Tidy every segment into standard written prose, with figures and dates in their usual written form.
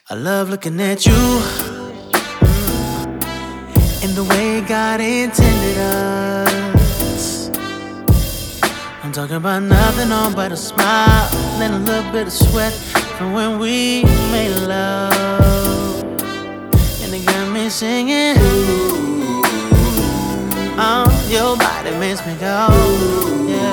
I love looking at you in the way God intended us. I'm talking about nothing on but a smile and a little bit of sweat from when we made love. And it got me singing. Your body makes me go, yeah.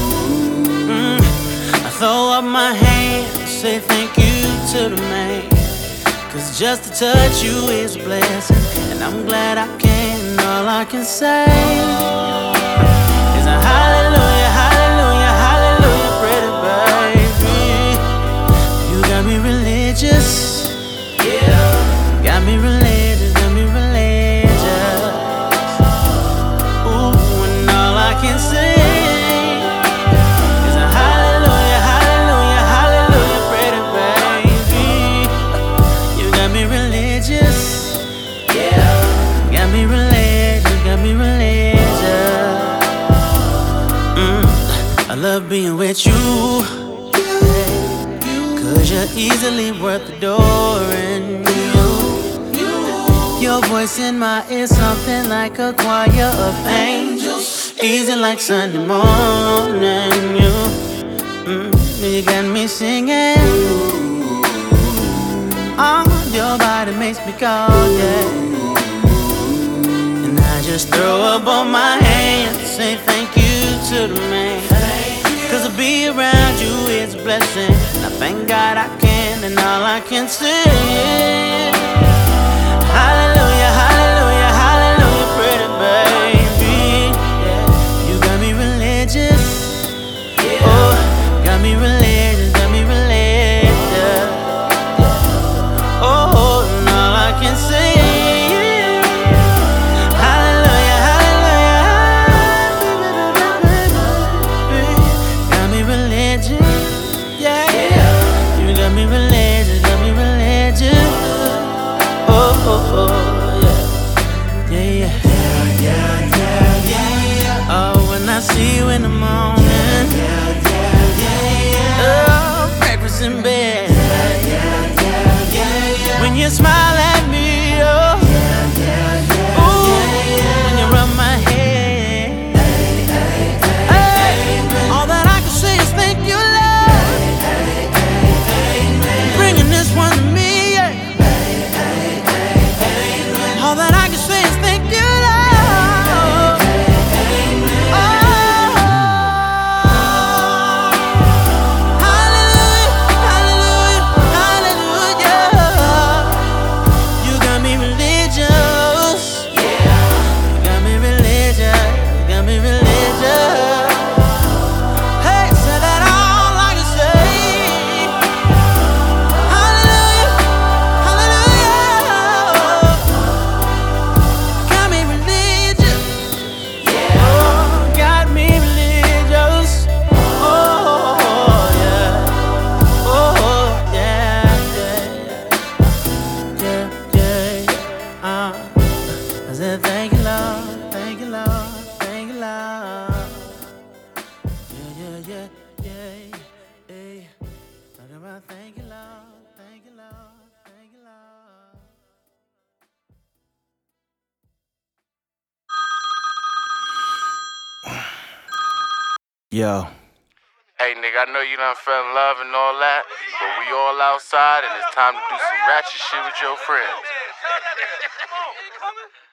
I throw up my hands, say thank you to the man. Cause just to touch you is a blessing, and I'm glad I can. All I can say is a hallelujah, hallelujah, hallelujah, pretty baby. You got me religious, yeah. Got me religious, got me religious. Ooh, and all I can say is a hallelujah, hallelujah, hallelujah, pretty baby. You got me religious, yeah. Got me religious, got me religious. I love being with you, cause you're easily worth adoring. Your voice in my ear, something like a choir of angels. Easy like Sunday morning, you got me singing. Your body makes me go, yeah. And I just throw up on my hands, say thank you to the man. Cause to be around you is a blessing, and I thank God I can, and all I can say is hallelujah, hallelujah, hallelujah, pretty baby. Yeah. You got me religious, oh, got me religious, got me religious. Oh, and all I can say is hallelujah, hallelujah, got me religious, yeah. You got me religious, got me religious. Oh, yeah, yeah, yeah, yeah, yeah, yeah. Oh, when I see you in the morning, yeah, yeah, yeah, yeah. Oh, breakfast in bed, yeah, yeah, yeah, yeah, yeah. When you smile at me, oh, yeah, yeah, yeah, ooh, yeah. When you rub my head, hey, hey, hey, hey. All that I can say is thank you, Lord, hey, hey, hey, hey. Bringing this one to me, yeah. All that I can say is thank you, Lord. Oh, hallelujah, hallelujah, hallelujah. You got me religious, yeah. You got me religious, you got me religious. Hey, say that all I can say. Hallelujah, hallelujah. Got me religious, oh, got me religious, oh, yeah, oh, yeah, yeah, yeah, yeah. I said thank you, Lord, thank you, Lord, thank you, Lord. Yeah, yeah, yeah, yeah, yeah. Talking about thank you, Lord, thank you, Lord, thank you, Lord. Yo. Hey nigga, I know you done fell in love and all that, but we all outside and it's time to do some ratchet shit with your friends.